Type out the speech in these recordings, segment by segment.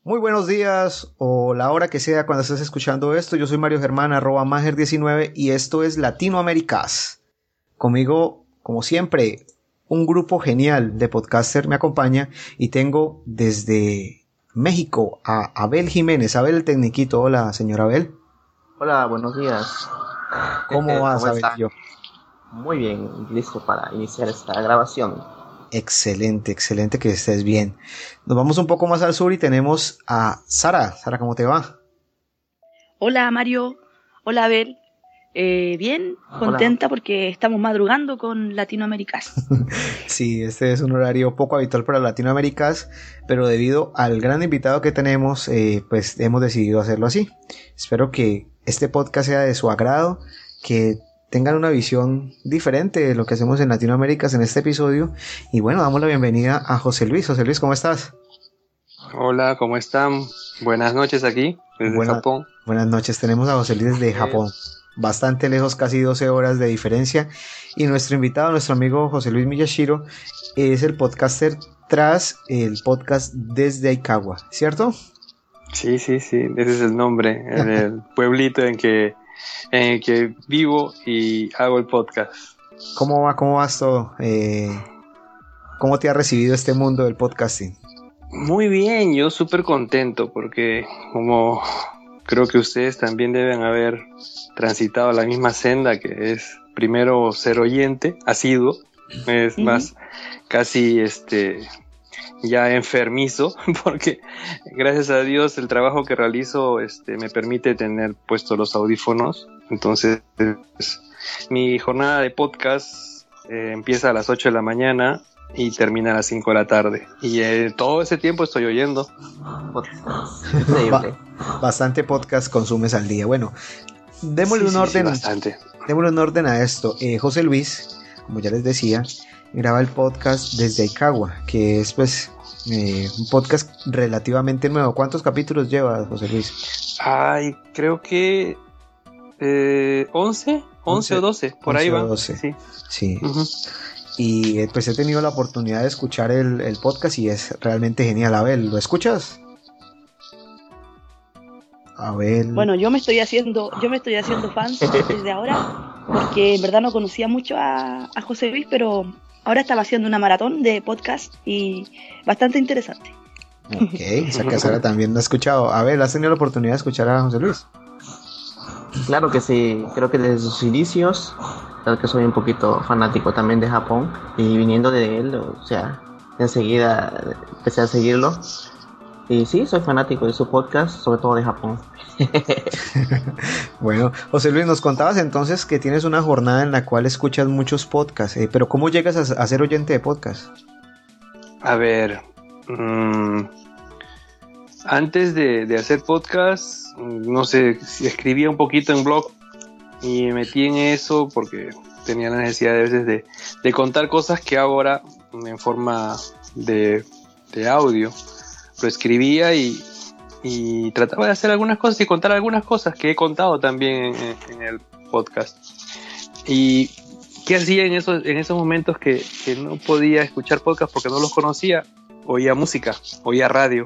Muy buenos días o la hora que sea cuando estés escuchando esto. Yo soy Mario Germán, @Mager19 y esto es Latinoaméricas. Conmigo, como siempre, un grupo genial de podcaster me acompaña y tengo desde México a Abel Jiménez. Abel el Tecniquito. Hola, señor Abel. Hola, buenos días. ¿Cómo vas, ¿Cómo Abel? está? Muy bien, listo para iniciar esta grabación. Excelente, excelente que estés bien. Nos vamos un poco más al sur y tenemos a Sara. Sara, ¿cómo te va? Hola Mario, hola Abel. Bien, Hola. contenta porque estamos madrugando con Latinoaméricas. Sí, este es un horario poco habitual para Latinoaméricas, pero debido al gran invitado que tenemos, pues hemos decidido hacerlo así. Espero que este podcast sea de su agrado, que tengan una visión diferente de lo que hacemos en Latinoaméricas en este episodio. Y bueno, damos la bienvenida a José Luis. José Luis, ¿cómo estás? Hola, ¿cómo están? Buenas noches aquí, desde Japón. Buenas noches, tenemos a José Luis desde Japón. Bastante lejos, casi 12 horas de diferencia. Y nuestro invitado, nuestro amigo José Luis Miyashiro, es el podcaster tras el podcast Desde Aikawa, ¿cierto? Sí, ese es el nombre, el pueblito en el que vivo y hago el podcast. ¿Cómo vas todo? ¿Cómo te ha recibido este mundo del podcasting? Muy bien, yo súper contento porque como creo que ustedes también deben haber transitado la misma senda, que es primero ser oyente, asiduo, es más casi ya enfermizo, porque gracias a Dios el trabajo que realizo me permite tener puestos los audífonos. Entonces mi jornada de podcast empieza a las 8 de la mañana y termina a las 5 de la tarde. Y todo ese tiempo estoy oyendo. Increíble. Bastante podcast consumes al día. Bueno, démosle un orden. Bastante. Démosle un orden a esto. José Luis, como ya les decía, graba el podcast Desde Aikawa, que es pues un podcast relativamente nuevo. ¿Cuántos capítulos lleva, José Luis? Ay, creo que 11 o 12, por ahí va. 12. Sí. Uh-huh. Y pues he tenido la oportunidad de escuchar el podcast y es realmente genial. Abel, ¿lo escuchas? Abel. Bueno, yo me estoy haciendo fan desde ahora, porque en verdad no conocía mucho a José Luis, pero ahora estaba haciendo una maratón de podcast y bastante interesante. Ok, esa que Sara también lo ha escuchado. Abel, ¿has tenido la oportunidad de escuchar a José Luis? Claro que sí, creo que desde sus inicios, creo que soy un poquito fanático también de Japón, y viniendo de él, o sea, enseguida empecé a seguirlo. Y sí, soy fanático de su podcast, sobre todo de Japón. Bueno, José Luis, nos contabas entonces que tienes una jornada en la cual escuchas muchos podcasts, pero ¿cómo llegas a ser oyente de podcast? A ver, antes de hacer podcast, no sé, escribía un poquito en blog y me metí en eso porque tenía la necesidad de veces de contar cosas que hago ahora en forma de audio. Lo escribía y trataba de hacer algunas cosas y contar algunas cosas que he contado también en el podcast. ¿Y qué hacía en esos momentos que no podía escuchar podcast porque no los conocía? Oía música, oía radio.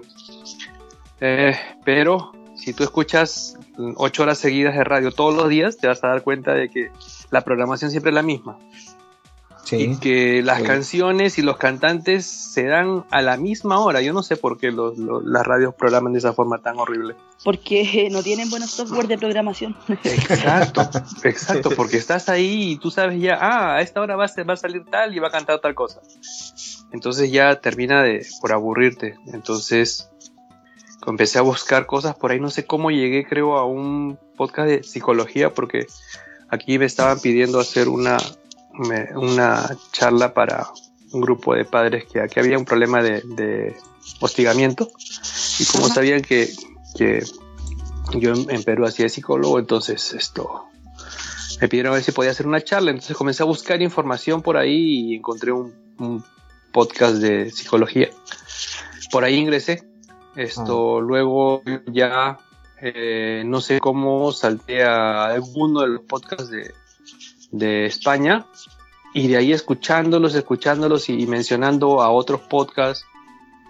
Pero si tú escuchas 8 horas seguidas de radio todos los días, te vas a dar cuenta de que la programación siempre es la misma. Sí, y que las canciones y los cantantes se dan a la misma hora. Yo no sé por qué las radios programan de esa forma tan horrible. Porque no tienen buenos software de programación. Exacto, porque estás ahí y tú sabes ya, a esta hora va a salir tal y va a cantar tal cosa. Entonces ya termina por aburrirte. Entonces empecé a buscar cosas por ahí, no sé cómo llegué, creo, a un podcast de psicología, porque aquí me estaban pidiendo hacer una charla para un grupo de padres que había un problema de hostigamiento, y como sabían que yo en Perú hacía psicólogo, entonces me pidieron a ver si podía hacer una charla. Entonces comencé a buscar información por ahí y encontré un podcast de psicología. Por ahí ingresé. Luego ya no sé cómo salté a alguno de los podcasts de España, y de ahí escuchándolos y mencionando a otros podcasts,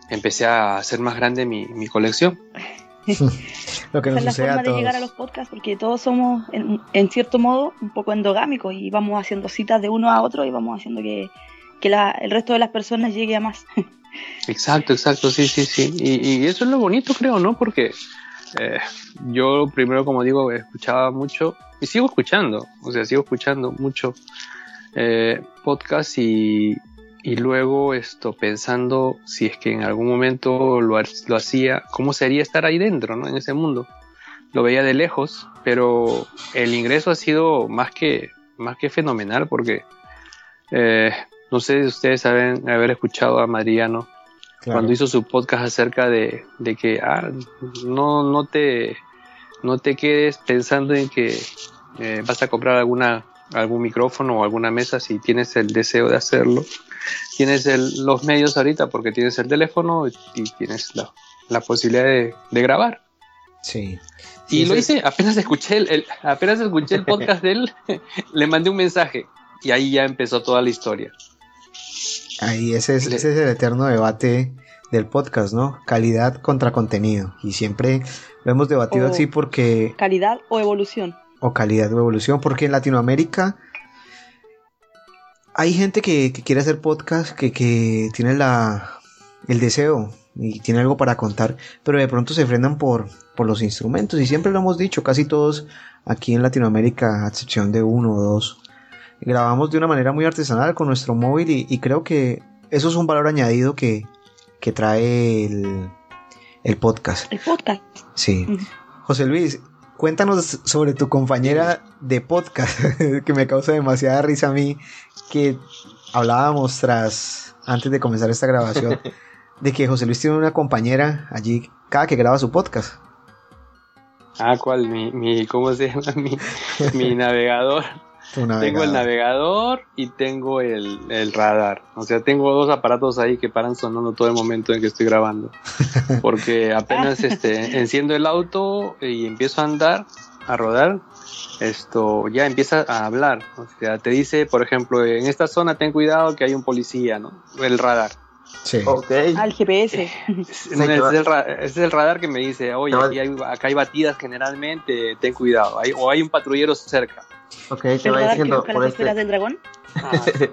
empecé a hacer más grande mi colección. Lo que Esa nos es la sucede forma a de llegar a todos. los podcasts, porque todos somos, en cierto modo, un poco endogámicos y vamos haciendo citas de uno a otro y vamos haciendo que el resto de las personas llegue a más. Exacto, sí. Y eso es lo bonito, creo, ¿no? Porque yo primero, como digo, escuchaba mucho y sigo escuchando mucho podcast y luego pensando si es que en algún momento lo hacía, cómo sería estar ahí dentro, ¿no? En ese mundo. Lo veía de lejos, pero el ingreso ha sido más que fenomenal porque no sé si ustedes saben haber escuchado a Mariano Claro. cuando hizo su podcast acerca de que no te quedes pensando en que vas a comprar algún micrófono o alguna mesa si tienes el deseo de hacerlo. Tienes los medios ahorita porque tienes el teléfono y tienes la posibilidad de grabar. Sí. Y lo hice, apenas escuché el podcast de él, le mandé un mensaje y ahí ya empezó toda la historia. Ahí ese es el eterno debate del podcast, ¿no? Calidad contra contenido. Y siempre lo hemos debatido así porque... Calidad o evolución. O calidad o evolución, porque en Latinoamérica hay gente que quiere hacer podcast, que tiene el deseo y tiene algo para contar, pero de pronto se frenan por los instrumentos. Y siempre lo hemos dicho, casi todos aquí en Latinoamérica, a excepción de uno o dos, grabamos de una manera muy artesanal con nuestro móvil y creo que eso es un valor añadido que trae el podcast. El podcast. Sí. José Luis, cuéntanos sobre tu compañera de podcast, que me causa demasiada risa a mí, que hablábamos antes de comenzar esta grabación, de que José Luis tiene una compañera allí cada que graba su podcast. ¿Cuál? ¿Cómo se llama? Mi navegador. Tengo el navegador y tengo el radar. O sea, tengo dos aparatos ahí que paran sonando todo el momento en que estoy grabando. Porque apenas enciendo el auto y empiezo a rodar, ya empieza a hablar. O sea, te dice, por ejemplo, en esta zona ten cuidado que hay un policía, ¿no? El radar. Sí. Okay. Al GPS. Es el radar que me dice, oye, acá hay batidas generalmente, ten cuidado. O hay un patrullero cerca. Ok, te va diciendo por las esferas del dragón. Porque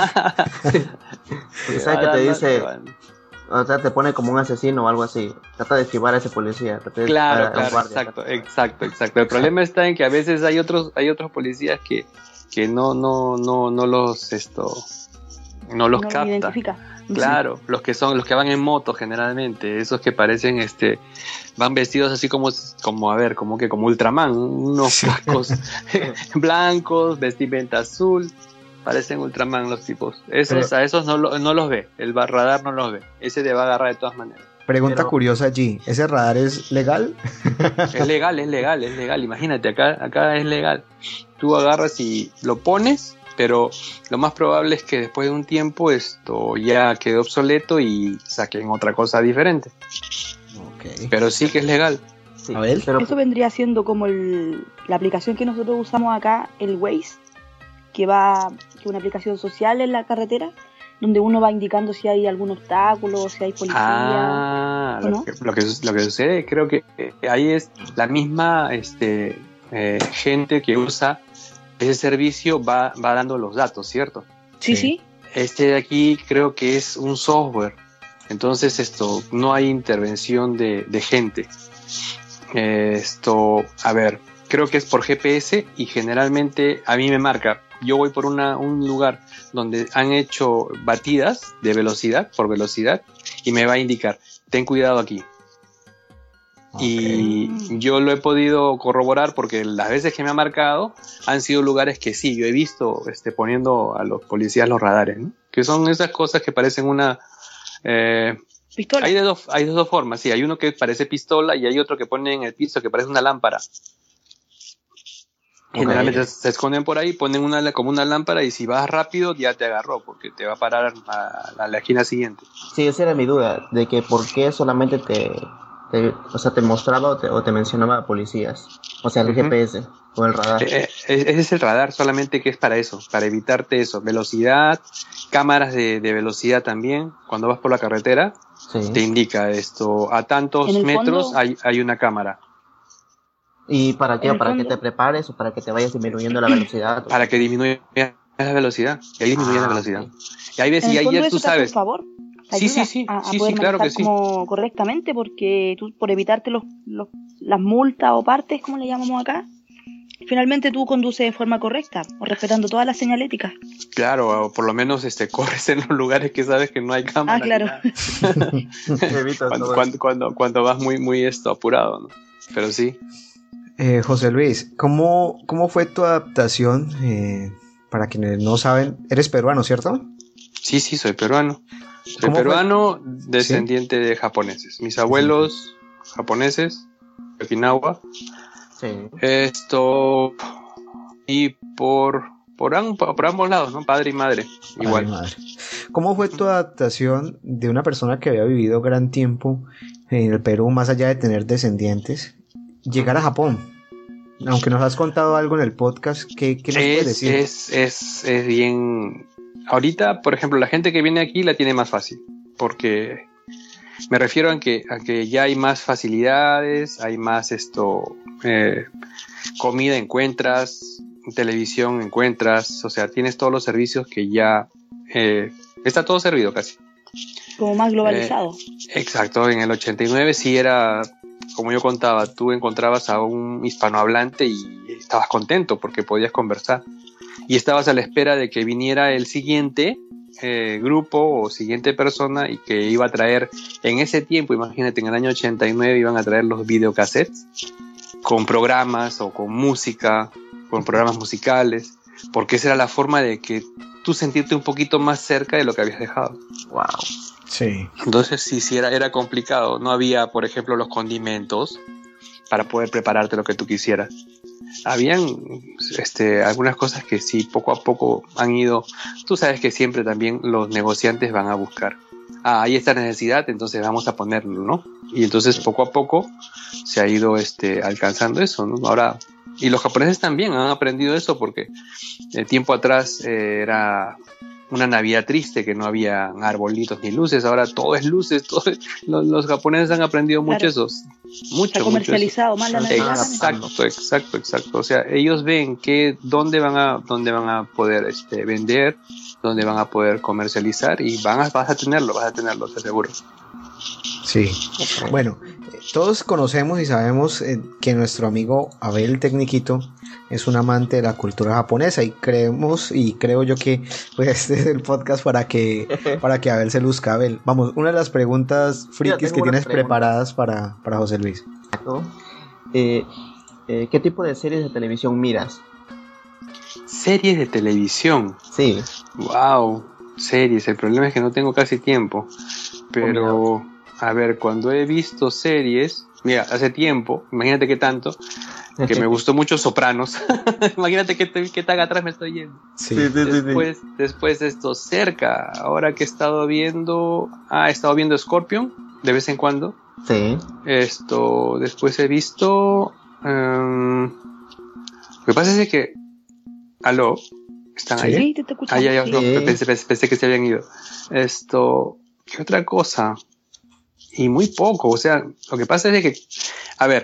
sabes que te dice, o sea, te pone como un asesino o algo así. Trata de esquivar a ese policía. Claro, exacto. El problema está en que a veces hay otros policías que no los capta. Identifica. Claro, los que van en moto generalmente, esos que parecen van vestidos así como Ultraman, unos cascos blancos, vestimenta azul, parecen Ultraman los tipos. A esos no los ve, el radar no los ve, ese te va a agarrar de todas maneras. Pregunta curiosa allí, ¿ese radar es legal? Es legal, imagínate, acá es legal. Tú agarras y lo pones, pero lo más probable es que después de un tiempo esto ya quede obsoleto y saquen otra cosa diferente. Okay. Pero sí que es legal. Sí. A ver. Eso vendría siendo como la aplicación que nosotros usamos acá, el Waze, que es una aplicación social en la carretera, donde uno va indicando si hay algún obstáculo, si hay policía. ¿no? Lo que sucede, creo que ahí es la misma gente que usa ese servicio va dando los datos, ¿cierto? Sí. De aquí creo que es un software, entonces no hay intervención de gente. A ver, creo que es por GPS y generalmente a mí me marca. Yo voy por un lugar donde han hecho batidas de velocidad, por velocidad, y me va a indicar, ten cuidado aquí. Okay. Y yo lo he podido corroborar porque las veces que me ha marcado han sido lugares que sí, yo he visto poniendo a los policías los radares, ¿no? Que son esas cosas que parecen una... pistola. Hay de dos formas, sí, hay uno que parece pistola y hay otro que pone en el piso que parece una lámpara. Okay. Generalmente se esconden por ahí, ponen como una lámpara y si vas rápido ya te agarró porque te va a parar a la esquina siguiente. Sí, esa era mi duda, de que por qué solamente te mostraba o te mencionaba policías, o sea, el GPS o el radar. Ese es el radar, solamente que es para eso, para evitarte eso, velocidad, cámaras de velocidad también, cuando vas por la carretera, Sí. te indica esto, a tantos En el metros fondo- hay una cámara. ¿Y para qué? En el ¿Para que fondo- te prepares o para que te vayas disminuyendo la velocidad? Para que disminuya la velocidad, y ahí disminuye la velocidad. Ok. Y hay veces, En y el ahí fondo ya tú eso te hace un sabes. favor, te Sí, ayuda sí, a sí, poder claro que manejar sí. como correctamente, porque tú, por evitarte las multas o partes, como le llamamos acá, finalmente tú conduces de forma correcta o respetando todas las señaléticas. Claro, o por lo menos corres en los lugares que sabes que no hay cámara. Ah, claro. ni nada. Evitas cuando, todo cuando, cuando vas muy apurado, ¿no? Pero sí. José Luis, ¿cómo fue tu adaptación? Para quienes no saben, eres peruano, ¿cierto? Sí, soy peruano. Soy ¿Cómo fue? peruano, descendiente de japoneses. Mis abuelos japoneses, de Okinawa. Sí. Y por ambos lados, ¿no? Padre y madre, igual. Ay, madre. ¿Cómo fue tu adaptación de una persona que había vivido gran tiempo en el Perú, más allá de tener descendientes, llegar a Japón? Aunque nos has contado algo en el podcast, ¿qué nos puedes decir? Es bien. Ahorita, por ejemplo, la gente que viene aquí la tiene más fácil, porque me refiero a que ya hay más facilidades, hay más comida encuentras, televisión encuentras, o sea, tienes todos los servicios que ya está todo servido casi. Como más globalizado. Exacto, en el 89 sí era, como yo contaba, tú encontrabas a un hispanohablante y estabas contento porque podías conversar. Y estabas a la espera de que viniera el siguiente grupo o siguiente persona y que iba a traer, en ese tiempo, imagínate, en el año 89 iban a traer los videocassettes con programas o con música, con programas musicales, porque esa era la forma de que tú sentirte un poquito más cerca de lo que habías dejado. Wow. Sí. Entonces sí era complicado. No había, por ejemplo, los condimentos para poder prepararte lo que tú quisieras. Habían algunas cosas que sí, poco a poco han ido. Tú sabes que siempre también los negociantes van a buscar. Hay esta necesidad, entonces vamos a ponerlo, ¿no? Y entonces poco a poco se ha ido alcanzando eso, ¿no? Ahora, y los japoneses también han aprendido eso porque tiempo atrás era una Navidad triste, que no había arbolitos ni luces, ahora todo es luces, los japoneses han aprendido mucho Claro. eso, mucho. Está comercializado más la Navidad. Exacto. O sea, ellos ven dónde van a poder vender, dónde van a poder comercializar y vas a tenerlo, te aseguro. Sí. Bueno, todos conocemos y sabemos que nuestro amigo Abel Tecniquito es un amante de la cultura japonesa y creo yo que pues este es el podcast para que Abel se luzca. Abel, vamos, una de las preguntas frikis que tienes preparadas para José Luis. ¿Qué tipo de series de televisión miras? Series de televisión. Sí. Wow, series. El problema es que no tengo casi tiempo. Pero, a ver, cuando he visto series, mira, hace tiempo, imagínate qué tanto, que me gustó mucho Sopranos. Imagínate qué tan atrás me estoy yendo. Sí. Después de esto, cerca, ahora que he estado viendo Scorpion de vez en cuando. Sí. Después he visto. Lo que pasa es que. ¿Aló? ¿Están ahí? Sí, te escuchamos. Ya, Sí. no, pensé que se habían ido. ¿Qué otra cosa? Y muy poco, o sea, lo que pasa es que, a ver,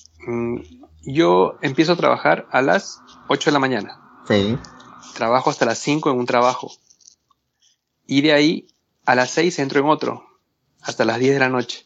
yo empiezo a trabajar a las 8 de la mañana. Sí. Trabajo hasta las 5 en un trabajo. Y de ahí a las 6 entro en otro, hasta las 10 de la noche.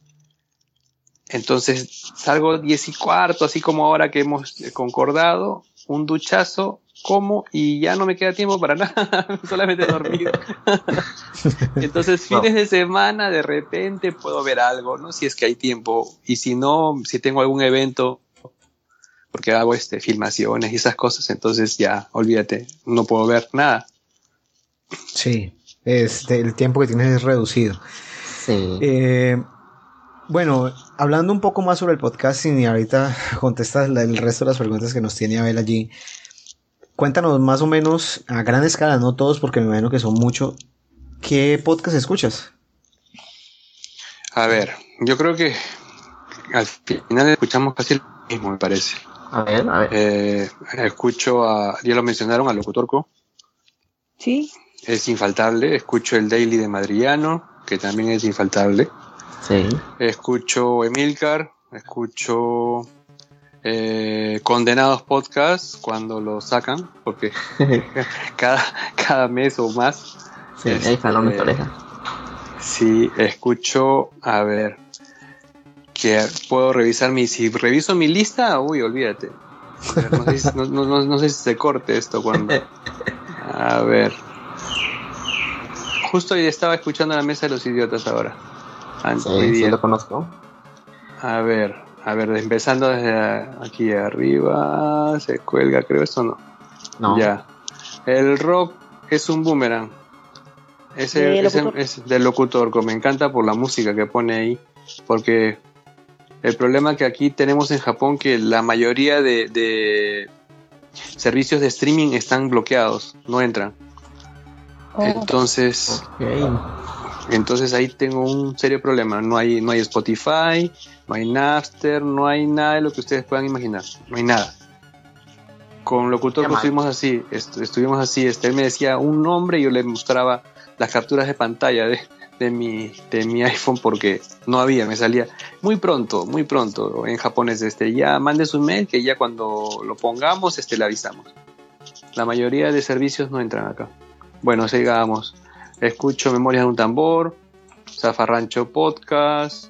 Entonces salgo 10:15, así como ahora que hemos concordado, un duchazo, como y ya no me queda tiempo para nada, solamente dormir. Entonces fines de semana de repente puedo ver algo, ¿no? Si es que hay tiempo, y si no, si tengo algún evento, porque hago filmaciones y esas cosas, entonces ya, olvídate, no puedo ver nada. Sí, el tiempo que tienes es reducido. Sí. Bueno, hablando un poco más sobre el podcasting y ahorita contestas el resto de las preguntas que nos tiene Abel allí. Cuéntanos más o menos a gran escala, no todos porque me imagino que son muchos, ¿qué podcast escuchas? A ver, yo creo que al final escuchamos casi lo mismo, me parece. A ver. Escucho ya lo mencionaron, a Locutorco. Sí. Es infaltable. Escucho el Daily de Madriano, que también es infaltable. Sí. Escucho Emilcar, escucho Condenados Podcast cuando lo sacan, porque cada mes o más. Sí, ahí jalones de oreja. Sí, escucho, a ver, que puedo revisar si reviso mi lista, uy, olvídate. A ver, no sé si se corte esto cuando. A ver. Justo hoy estaba escuchando La Mesa de los Idiotas ahora. Hoy Sí, día. sí lo conozco. A ver, empezando desde aquí arriba, se cuelga, creo, esto no. No. Ya. El rock es un boomerang. Ese es del locutor, que me encanta por la música que pone ahí, porque el problema que aquí tenemos en Japón, que la mayoría de servicios de streaming están bloqueados, no entran. Entonces ahí tengo un serio problema. No hay Spotify, no hay Napster, no hay nada de lo que ustedes puedan imaginar, no hay nada. Con locutor estuvimos así, él me decía un nombre y yo le mostraba las capturas de pantalla de mi iPhone, porque no había, me salía muy pronto en japonés, ya mande su mail, que ya cuando lo pongamos le avisamos. La mayoría de servicios no entran acá. Bueno, sigamos. Escucho Memorias de un Tambor, Zafarrancho Podcast,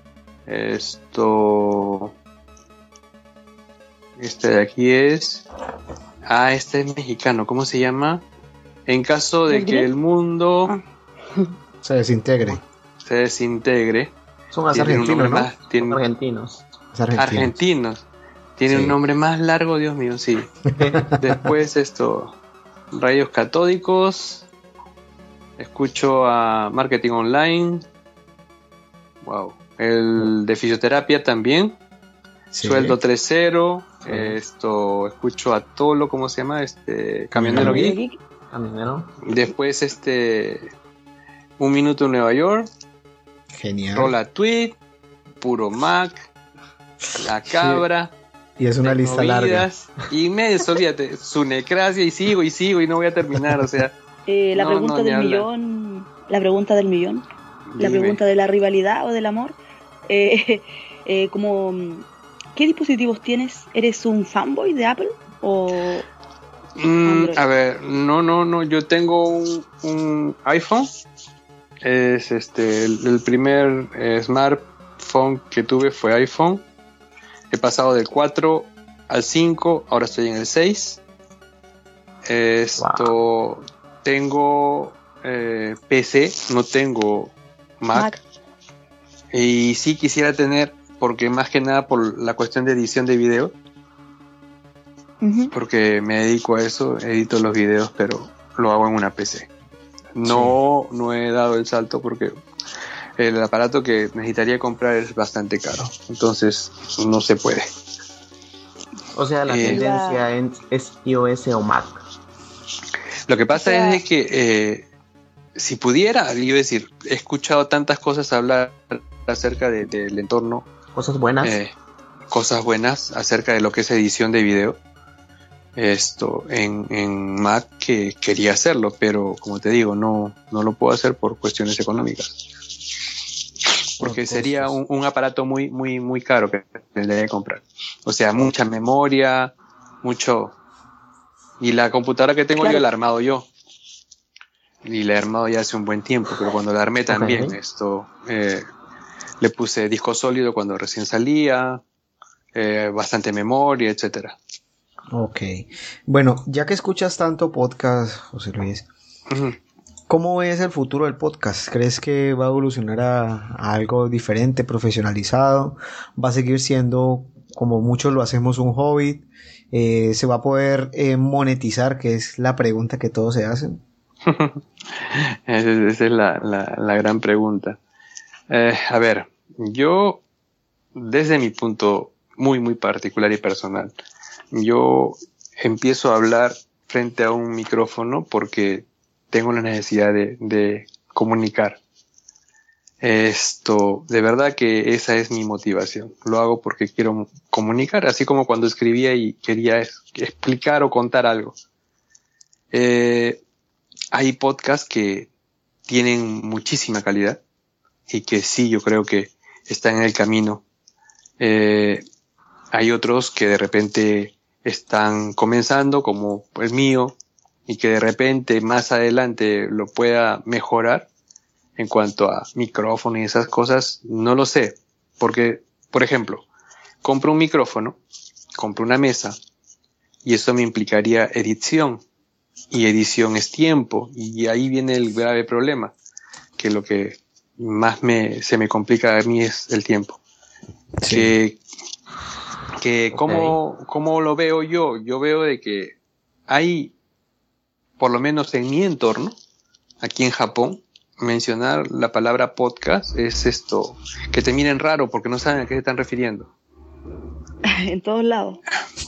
este de aquí es este es mexicano, ¿cómo se llama? En caso de que el mundo se desintegre. Son argentinos, ¿no? Son argentinos. Tiene un nombre más largo, Dios mío, sí. Después Rayos Catódicos. Escucho a Marketing Online. Wow. El de Fisioterapia también. Sí. Sueldo 3.0. Escucho a Tolo, ¿cómo se llama? Camionero Geek. Camionero. Después Un Minuto en Nueva York. Genial. Rola Tweet. Puro Mac. La Cabra. Y es una lista larga. Y olvídate, su necracia, y sigo y no voy a terminar, o sea. La pregunta del millón. La pregunta del millón. Dime. La pregunta de la rivalidad o del amor. ¿Qué dispositivos tienes? ¿Eres un fanboy de Apple o a ver, no, yo tengo un iPhone. Es el primer smartphone que tuve fue iPhone. He pasado del 4 al 5, ahora estoy en el 6. Wow. Tengo PC, no tengo Mac. Y sí quisiera tener, porque más que nada por la cuestión de edición de video, porque me dedico a eso, edito los videos, pero lo hago en una PC. No he dado el salto porque el aparato que necesitaría comprar es bastante caro, entonces no se puede. O sea, la tendencia es iOS o Mac. Lo que pasa es que si pudiera, iba a decir, he escuchado tantas cosas hablar acerca del entorno. Cosas buenas. Cosas buenas acerca de lo que es edición de video. En Mac, que quería hacerlo, pero como te digo, no lo puedo hacer por cuestiones económicas. Porque sería un aparato muy, muy, muy caro que tendría que comprar. O sea, mucha memoria, mucho. Y la computadora que tengo yo la he armado yo. Y la he armado ya hace un buen tiempo, pero cuando la armé también, le puse disco sólido cuando recién salía, bastante memoria, etcétera. Ok. Bueno, ya que escuchas tanto podcast, José Luis, ¿cómo ves el futuro del podcast? ¿Crees que va a evolucionar a algo diferente, profesionalizado? ¿Va a seguir siendo, como muchos lo hacemos, un hobby? ¿Se va a poder monetizar? Que es la pregunta que todos se hacen. Esa es la gran pregunta. A ver, yo, desde mi punto muy, muy particular y personal, yo empiezo a hablar frente a un micrófono porque tengo la necesidad de comunicar. De verdad que esa es mi motivación. Lo hago porque quiero comunicar, así como cuando escribía y quería explicar o contar algo. Hay podcasts que tienen muchísima calidad, y que sí, yo creo que están en el camino. Hay otros que de repente están comenzando, como el mío, y que de repente más adelante lo pueda mejorar en cuanto a micrófono y esas cosas, no lo sé. Porque, por ejemplo, compro un micrófono, compro una mesa, y eso me implicaría edición. Y edición es tiempo, y ahí viene el grave problema, que lo que más se me complica a mí es el tiempo. Sí. Que ¿cómo lo veo yo? Yo veo de que hay, por lo menos en mi entorno, aquí en Japón, mencionar la palabra podcast es esto, que te miren raro porque no saben a qué se están refiriendo. En todos lados.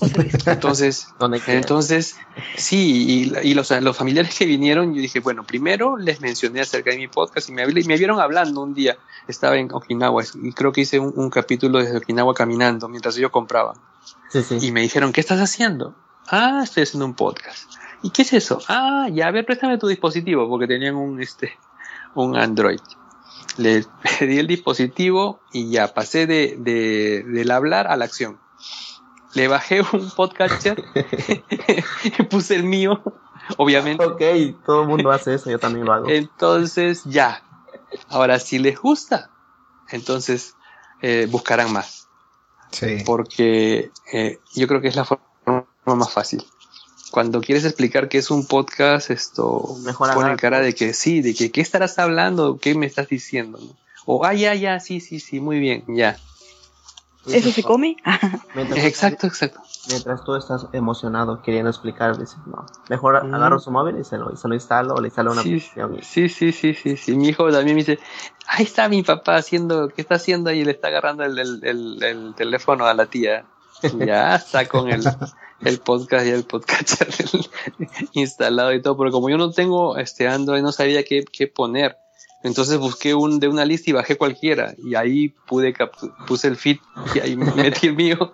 Entonces, sí, y los familiares que vinieron, yo dije, bueno, primero les mencioné acerca de mi podcast y me vieron hablando un día. Estaba en Okinawa y creo que hice un capítulo desde Okinawa caminando mientras yo compraba. Sí, sí. Y me dijeron, ¿qué estás haciendo? Ah, estoy haciendo un podcast. ¿Y qué es eso? Ah, ya, a ver, préstame tu dispositivo, porque tenían un Android. Le pedí el dispositivo y ya pasé del hablar a la acción. Le bajé un podcatcher y puse el mío, obviamente. Ok, todo el mundo hace eso, yo también lo hago. Entonces, ya. Ahora, si les gusta, entonces buscarán más. Sí. Porque yo creo que es la forma más fácil. Cuando quieres explicar qué es un podcast, pone cara de que sí, de que qué estarás hablando, qué me estás diciendo, ¿no? O ya, sí, muy bien, ya. ¿Eso se come? Exacto. Mientras tú estás emocionado queriendo explicar, dices, no, mejor agarro su móvil y se lo instalo o le instalo una aplicación. Sí. Mi hijo también me dice, ahí está mi papá ¿qué está haciendo ahí? Le está agarrando el teléfono a la tía. Ya está con el podcast y el podcatcher instalado y todo, pero como yo no tengo Android, no sabía qué poner. Entonces busqué de una lista y bajé cualquiera. Y ahí puse el feed y ahí metí el mío.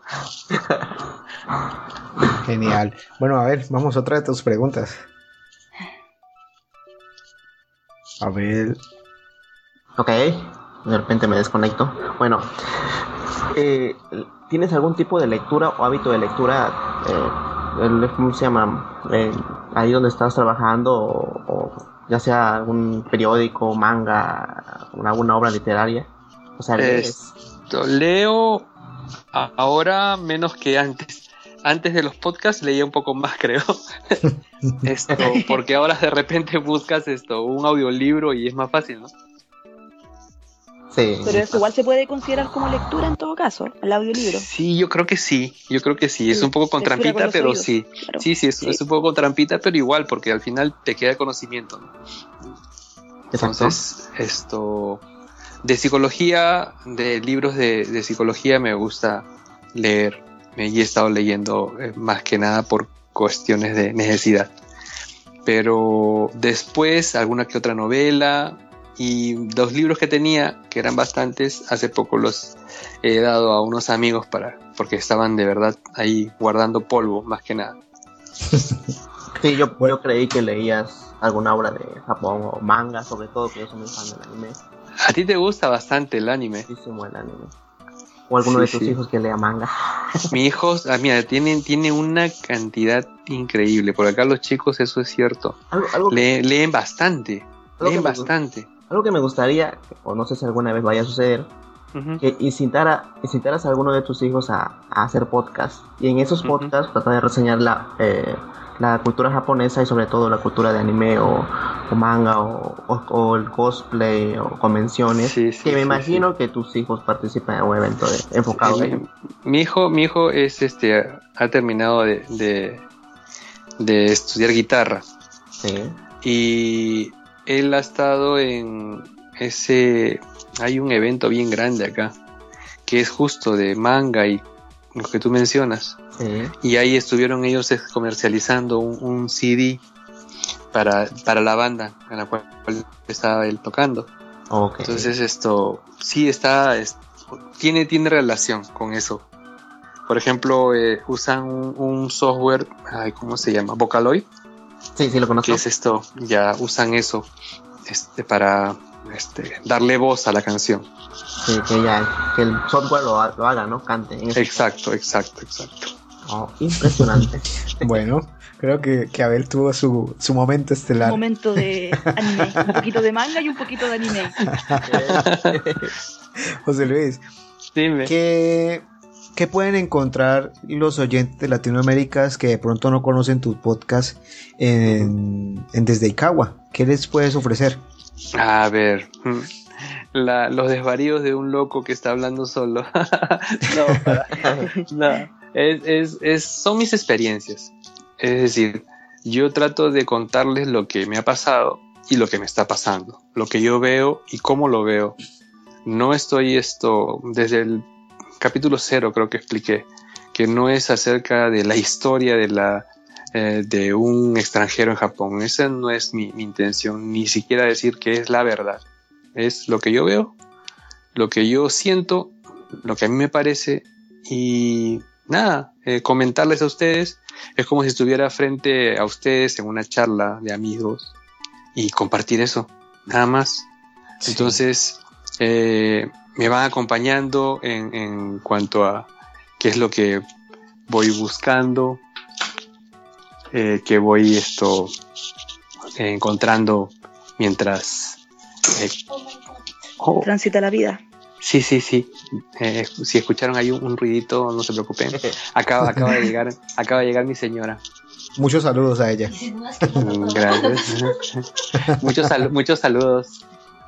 Genial. Bueno, a ver, vamos a otra de tus preguntas. A ver. Ok, de repente me desconecto. Bueno, ¿tienes algún tipo de lectura o hábito de lectura? ¿Cómo se llama? Ahí donde estás trabajando o ya sea algún periódico, manga, alguna obra literaria. O sea, leo ahora menos que antes. Antes de los podcasts leía un poco más, creo. Porque ahora de repente buscas un audiolibro y es más fácil, ¿no? Sí. Pero eso igual se puede considerar como lectura en todo caso, el audiolibro. Sí, yo creo que sí. Es un poco con trampita, pero oídos. Sí. Claro. Sí, es un poco con trampita, pero igual, porque al final te queda conocimiento, ¿no? Entonces, de psicología, de libros de psicología me gusta leer. Y he estado leyendo más que nada por cuestiones de necesidad. Pero después, alguna que otra novela. Y los libros que tenía, que eran bastantes, hace poco los he dado a unos amigos porque estaban de verdad ahí guardando polvo, más que nada. Sí, yo creí que leías alguna obra de Japón o manga, sobre todo, que yo soy muy fan del anime. ¿A ti te gusta bastante el anime? Muchísimo el anime. O alguno de tus hijos que lea manga. Mi hijo, mira, tiene una cantidad increíble. Por acá los chicos, eso es cierto. Leen bastante. Algo que me gustaría, o no sé si alguna vez vaya a suceder, que incitaras a alguno de tus hijos a hacer podcast. Y en esos podcasts tratar de reseñar la cultura japonesa y sobre todo la cultura de anime o manga o el cosplay o convenciones. Que me imagino que tus hijos participan en un evento enfocado en ello. Mi hijo es ha terminado de estudiar guitarra. Sí. Y él ha estado en hay un evento bien grande acá, que es justo de manga y lo que tú mencionas. Sí. Y ahí estuvieron ellos comercializando un CD para la banda en la cual estaba él tocando. Okay. Entonces sí tiene relación con eso. Por ejemplo, usan un software, ¿cómo se llama? Vocaloid. Sí, lo conozco. ¿Qué es esto? Ya usan eso para darle voz a la canción. Sí, que el software lo haga, ¿no? Cante. Exacto. Oh, impresionante. Bueno, creo que Abel tuvo su momento estelar. Un momento de anime, un poquito de manga y un poquito de anime. José Luis, Dime. ¿qué pueden encontrar los oyentes de Latinoamérica que de pronto no conocen tu podcast en Desde Icagua? ¿Qué les puedes ofrecer? A ver, los desvaríos de un loco que está hablando solo. Son mis experiencias. Es decir, yo trato de contarles lo que me ha pasado y lo que me está pasando, lo que yo veo y cómo lo veo. No estoy desde el capítulo 0 creo que expliqué que no es acerca de la historia de un extranjero en Japón. Esa no es mi intención, ni siquiera decir que es la verdad. Es lo que yo veo, lo que yo siento, lo que a mí me parece y nada, comentarles a ustedes. Es como si estuviera frente a ustedes en una charla de amigos y compartir eso, nada más. Sí. Entonces me van acompañando en cuanto a qué es lo que voy buscando, que voy encontrando mientras transita la vida. Sí. Si escucharon ahí un ruidito, no se preocupen. Acaba de llegar mi señora. Muchos saludos a ella. Gracias. Muchos saludos.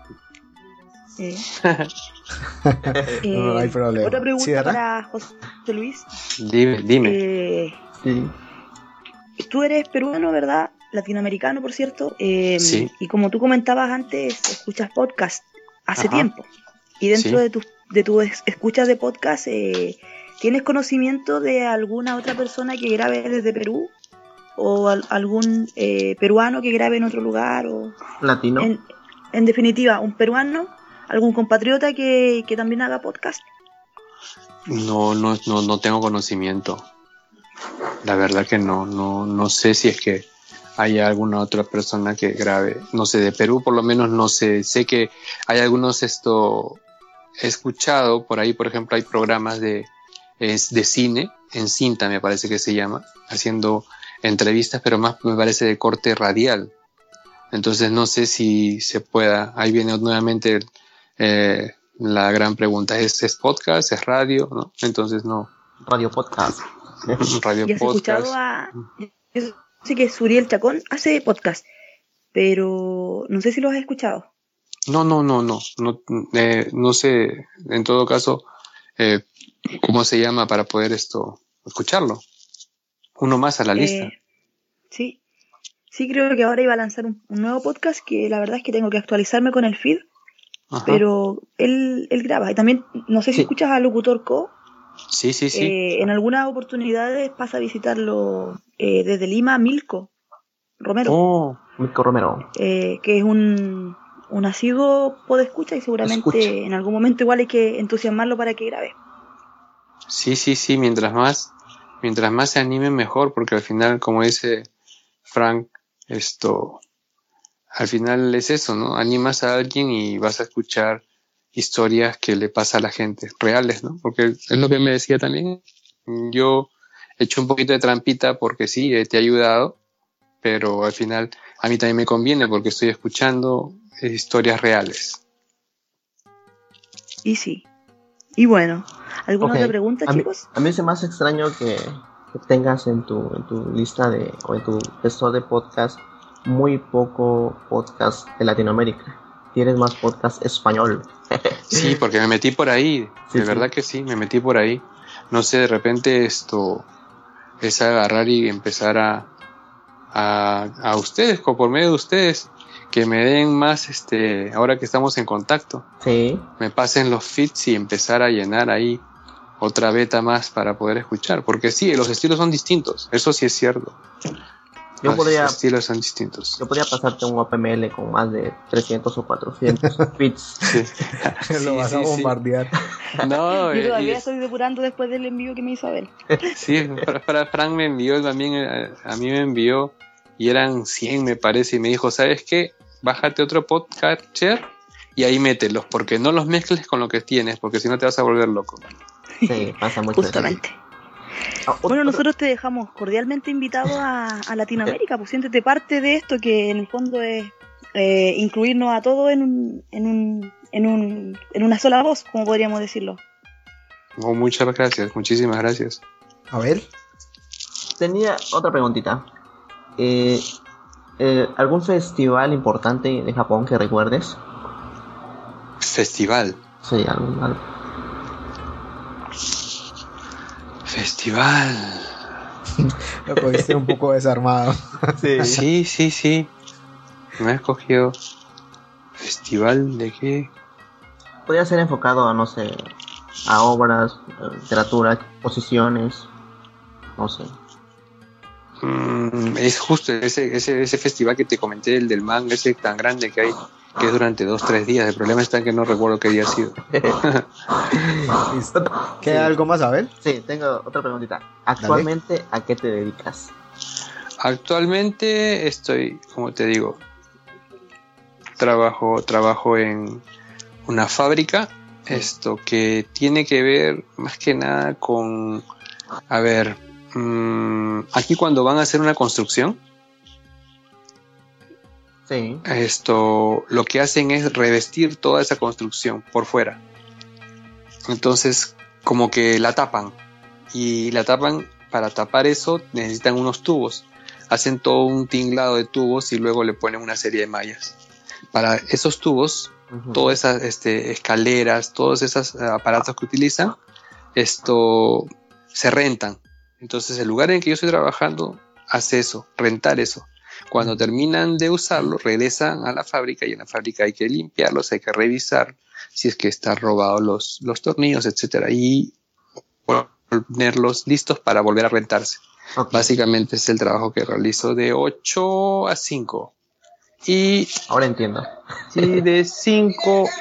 No hay problema. Otra pregunta ¿Sí, para José Luis. Dime. Sí. Tú eres peruano, ¿verdad? Latinoamericano, por cierto. Sí. Y como tú comentabas antes, escuchas podcast hace tiempo. Y dentro sí. de tus escuchas de podcast, ¿tienes conocimiento de alguna otra persona que grabe desde Perú? ¿O algún peruano que grabe en otro lugar? O ¿Latino? En definitiva, un peruano, algún compatriota que también haga podcast. No tengo conocimiento. La verdad que no sé si es que hay alguna otra persona que grabe, no sé, de Perú por lo menos no sé. Sé que hay algunos he escuchado por ahí, por ejemplo, hay programas de cine, en cinta me parece que se llama, haciendo entrevistas, pero más me parece de corte radial. Entonces no sé si se pueda. Ahí viene nuevamente la gran pregunta. ¿Es podcast? ¿Es radio? ¿No? Entonces no. Radio podcast. Radio ¿Y has podcast. escuchado yo sé que Suriel Chacón hace podcast, pero no sé si lo has escuchado. No sé, en todo caso, cómo se llama para poder escucharlo. Uno más a la lista. Sí, creo que ahora iba a lanzar un nuevo podcast que la verdad es que tengo que actualizarme con el feed. Ajá. Pero él graba. Y también, no sé si escuchas a Locutor Co. Sí. En algunas oportunidades pasa a visitarlo desde Lima, Milko Romero. Milko Romero. Que es un asiduo podescucha y seguramente en algún momento igual hay que entusiasmarlo para que grabe. Sí. Mientras más se animen mejor, porque al final, como dice Frank, al final es eso, ¿no? Animas a alguien y vas a escuchar historias que le pasa a la gente, reales, ¿no? Porque es lo que me decía también. Yo he hecho un poquito de trampita porque sí, te ha ayudado, pero al final a mí también me conviene porque estoy escuchando historias reales. Y sí. Y bueno, ¿alguna otra pregunta, chicos? A mí se me hace extraño que tengas en tu lista o en tu gestor de podcast muy poco podcast de Latinoamérica. Tienes más podcast español. Sí, porque me metí por ahí. De verdad que sí, me metí por ahí. No sé, de repente es agarrar y empezar a ustedes, por medio de ustedes, que me den más, ahora que estamos en contacto. Sí. Me pasen los feeds y empezar a llenar ahí otra beta más para poder escuchar. Porque sí, los estilos son distintos. Eso sí es cierto. Los estilos son distintos. Yo podría pasarte un OPML con más de 300 o 400 feeds. Sí. Lo vas a bombardear. No, yo todavía estoy depurando después del envío que me hizo Abel. Sí, para Frank me envió también, a mí me envió y eran 100 me parece, y me dijo, ¿sabes qué? Bájate otro podcatcher y ahí mételos, porque no los mezcles con lo que tienes, porque si no te vas a volver loco. Sí, pasa mucho. Justamente. Bueno, nosotros te dejamos cordialmente invitado a Latinoamérica, pues siéntete parte de esto, que en el fondo es incluirnos a todos en una sola voz, como podríamos decirlo. Oh, muchas gracias, muchísimas gracias. A ver. Tenía otra preguntita. ¿Algún festival importante de Japón que recuerdes? Festival. Sí, algo. Festival. Lo cogiste un poco desarmado. Sí. Me has escogido. ¿Festival de qué? Podría ser enfocado a, no sé, a obras, literatura, exposiciones, no sé. Es justo ese festival que te comenté, el del manga, ese tan grande que hay, que es durante 2-3 días. El problema está en que no recuerdo qué día ha sido. ¿Queda algo más a ver? Sí, tengo otra preguntita. ¿Actualmente Dale. ¿A qué te dedicas? Actualmente estoy, como te digo, trabajo en una fábrica, esto que tiene que ver más que nada con, a ver, aquí cuando van a hacer una construcción, sí. Esto lo que hacen es revestir toda esa construcción por fuera. Entonces, como que la tapan. Y la tapan, para tapar eso, necesitan unos tubos. Hacen todo un tinglado de tubos y luego le ponen una serie de mallas. Para esos tubos, todas esas escaleras, todos esos aparatos que utilizan, esto se rentan. Entonces, el lugar en el que yo estoy trabajando hace eso, rentar eso. Cuando terminan de usarlo, regresan a la fábrica y en la fábrica hay que limpiarlos, hay que revisar si es que están robados los tornillos, etcétera, y ponerlos listos para volver a rentarse. Okay. Básicamente es el trabajo que realizo de 8 a 5. Y ahora entiendo. Sí, de 5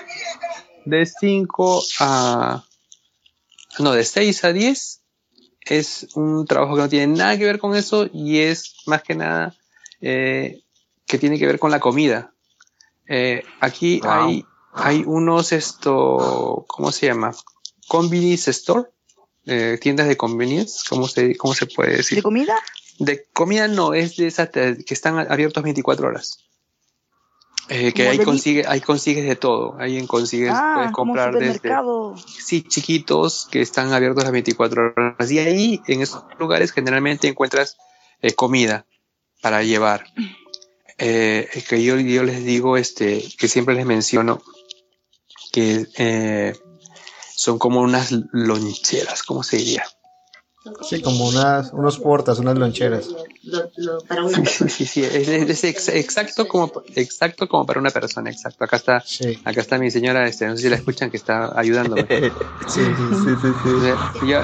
a... No, de 6 a 10 es un trabajo que no tiene nada que ver con eso y es más que nada que tiene que ver con la comida. Aquí wow. hay unos ¿cómo se llama? Convenience store, tiendas de convenience, ¿cómo se puede decir? ¿De comida? De comida no, es de esas que están abiertos 24 horas. Que ahí consigues de todo. Ahí puedes comprar desde sí, chiquitos que están abiertos las 24 horas. Y ahí en esos lugares generalmente encuentras comida para llevar. Que yo les digo que siempre les menciono que son como unas loncheras, ¿cómo se diría? Sí, como unos portas, unas loncheras. Para una persona. Sí, es exacto como para una persona, exacto. Acá está mi señora, no sé si la escuchan, que está ayudándome. Sí. Yo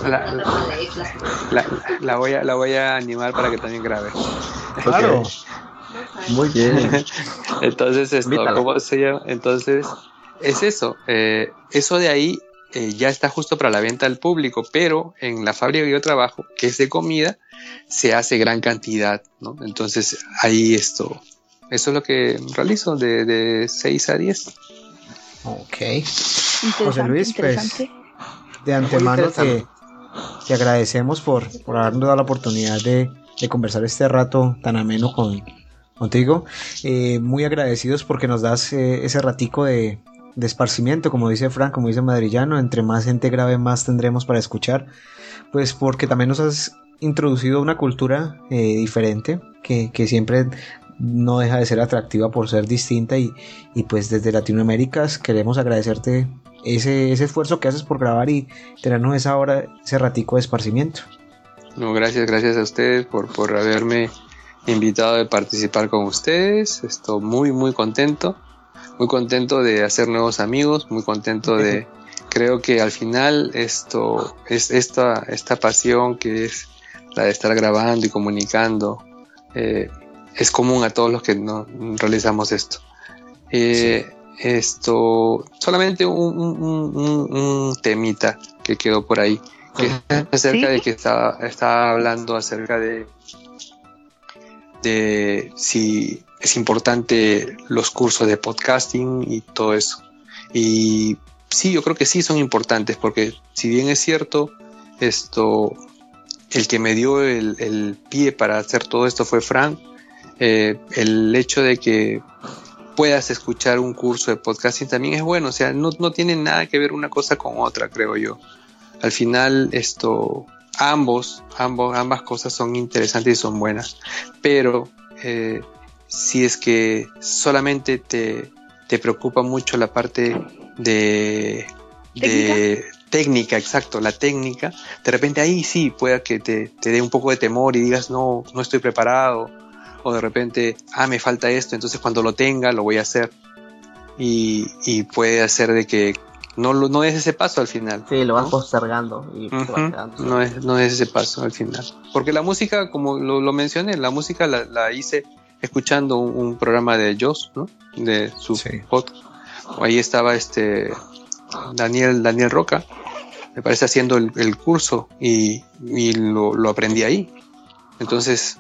la voy a animar para que también grabe. Claro. Okay. Muy bien. Entonces, ¿cómo se llama? Entonces, es eso. Eso de ahí ya está justo para la venta al público, pero en la fábrica que yo trabajo, que es de comida, se hace gran cantidad, ¿no? Entonces, ahí eso es lo que realizo de 6 a 10. Ok. José Luis, pues, de antemano te agradecemos por habernos dado la oportunidad de conversar este rato tan ameno contigo. Muy agradecidos porque nos das ese ratico de esparcimiento, como dice Frank, como dice Madrillano. Entre más gente grave, más tendremos para escuchar, pues porque también nos has introducido una cultura diferente que siempre no deja de ser atractiva por ser distinta, y pues desde Latinoamérica queremos agradecerte ese esfuerzo que haces por grabar y tenernos ese ratico de esparcimiento. No, gracias a ustedes por haberme invitado a participar con ustedes. Estoy muy contento de hacer nuevos amigos, muy contento de, creo que al final esto es esta pasión que es la de estar grabando y comunicando, es común a todos los que no realizamos esto. Sí. Solamente un temita que quedó por ahí, que es acerca de que estaba hablando acerca de de si es importante los cursos de podcasting y todo eso. Y sí, yo creo que sí son importantes, porque si bien es cierto, el que me dio el pie para hacer todo esto fue Frank. El hecho de que puedas escuchar un curso de podcasting también es bueno, o sea, no tiene nada que ver una cosa con otra, creo yo. Al final, ambas cosas son interesantes y son buenas, pero si es que solamente te preocupa mucho la parte de técnica, exacto, la técnica, de repente ahí sí pueda que te dé un poco de temor y digas no estoy preparado, o de repente me falta esto, entonces cuando lo tenga lo voy a hacer, y puede hacer de que no des ese paso al final. Sí, lo vas postergando y te vas quedando. No es ese paso al final, porque la música, como lo mencioné, la música la hice escuchando un programa de Joss, ¿no? De su podcast. Ahí estaba Daniel Roca, me parece, haciendo el curso, y lo aprendí ahí. Entonces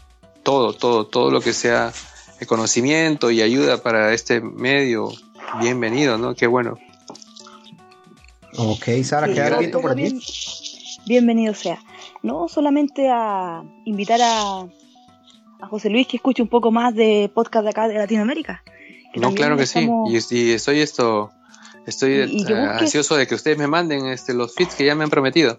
todo lo que sea de conocimiento y ayuda para este medio, bienvenido, ¿no? Qué bueno. Ok, Sara, ¿queda algo por allí? Bienvenido sea. No solamente a invitar a José Luis que escuche un poco más de podcast de acá de Latinoamérica. No, claro que sí. Y estoy ansioso de que ustedes me manden los feeds que ya me han prometido.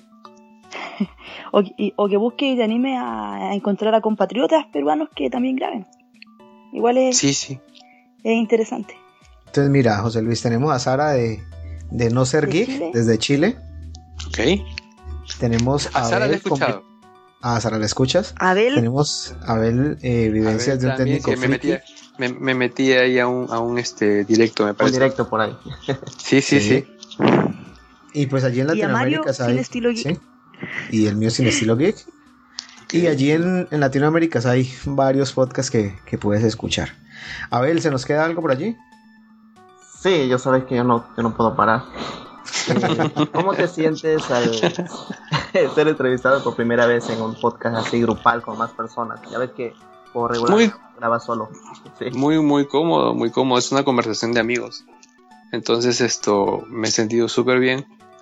o que busque y te anime a encontrar a compatriotas peruanos que también graben. Igual es interesante. Entonces mira, José Luis, tenemos a Sara de No Ser Geek, Chile. Desde Chile. Ok. Tenemos a Sara la he escuchado. Sara, ¿la escuchas? Abel. Tenemos a Abel, Vivencias de un técnico friki. Me metí ahí a un directo, me parece. Un directo por ahí. Sí. Y pues allí en Latinoamérica hay... Sin estilo geek. ¿Sí? Y el mío Sin Estilo Geek. Y allí en Latinoamérica hay varios podcasts que puedes escuchar. Abel, ¿se nos queda algo por allí? Sí, yo sabes que yo no puedo parar. ¿Cómo te sientes al ser entrevistado por primera vez en un podcast así grupal con más personas? Ya ves que por regular grabas solo. Sí. Muy cómodo, muy cómodo. Es una conversación de amigos. Entonces me he sentido súper bien.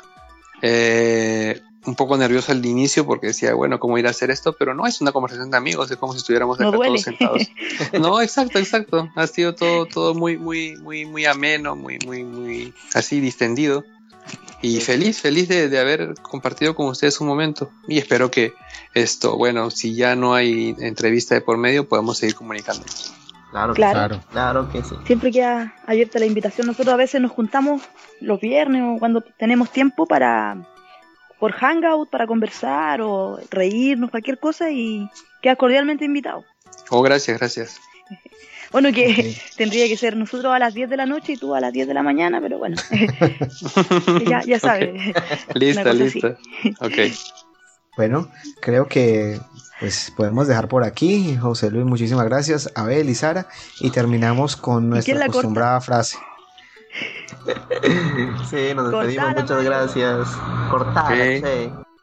Un poco nervioso al inicio porque decía, bueno, ¿cómo ir a hacer esto? Pero no, es una conversación de amigos, es como si estuviéramos acá todos sentados. No, exacto. Ha sido todo muy ameno, muy así distendido. Y feliz de haber compartido con ustedes un momento. Y espero que si ya no hay entrevista de por medio, podamos seguir comunicándonos. Claro que sí. Siempre queda abierta la invitación. Nosotros a veces nos juntamos los viernes o cuando tenemos tiempo por hangout, para conversar o reírnos, cualquier cosa, y quedas cordialmente invitado. Gracias. Bueno, que tendría que ser nosotros a las 10 de la noche y tú a las 10 de la mañana, pero bueno, ya sabes. Lista. Ok. Bueno, creo que pues podemos dejar por aquí. José Luis, muchísimas gracias. Abel y Sara. Y terminamos con nuestra acostumbrada frase. Sí, nos despedimos. Muchas gracias. Cortada, sí.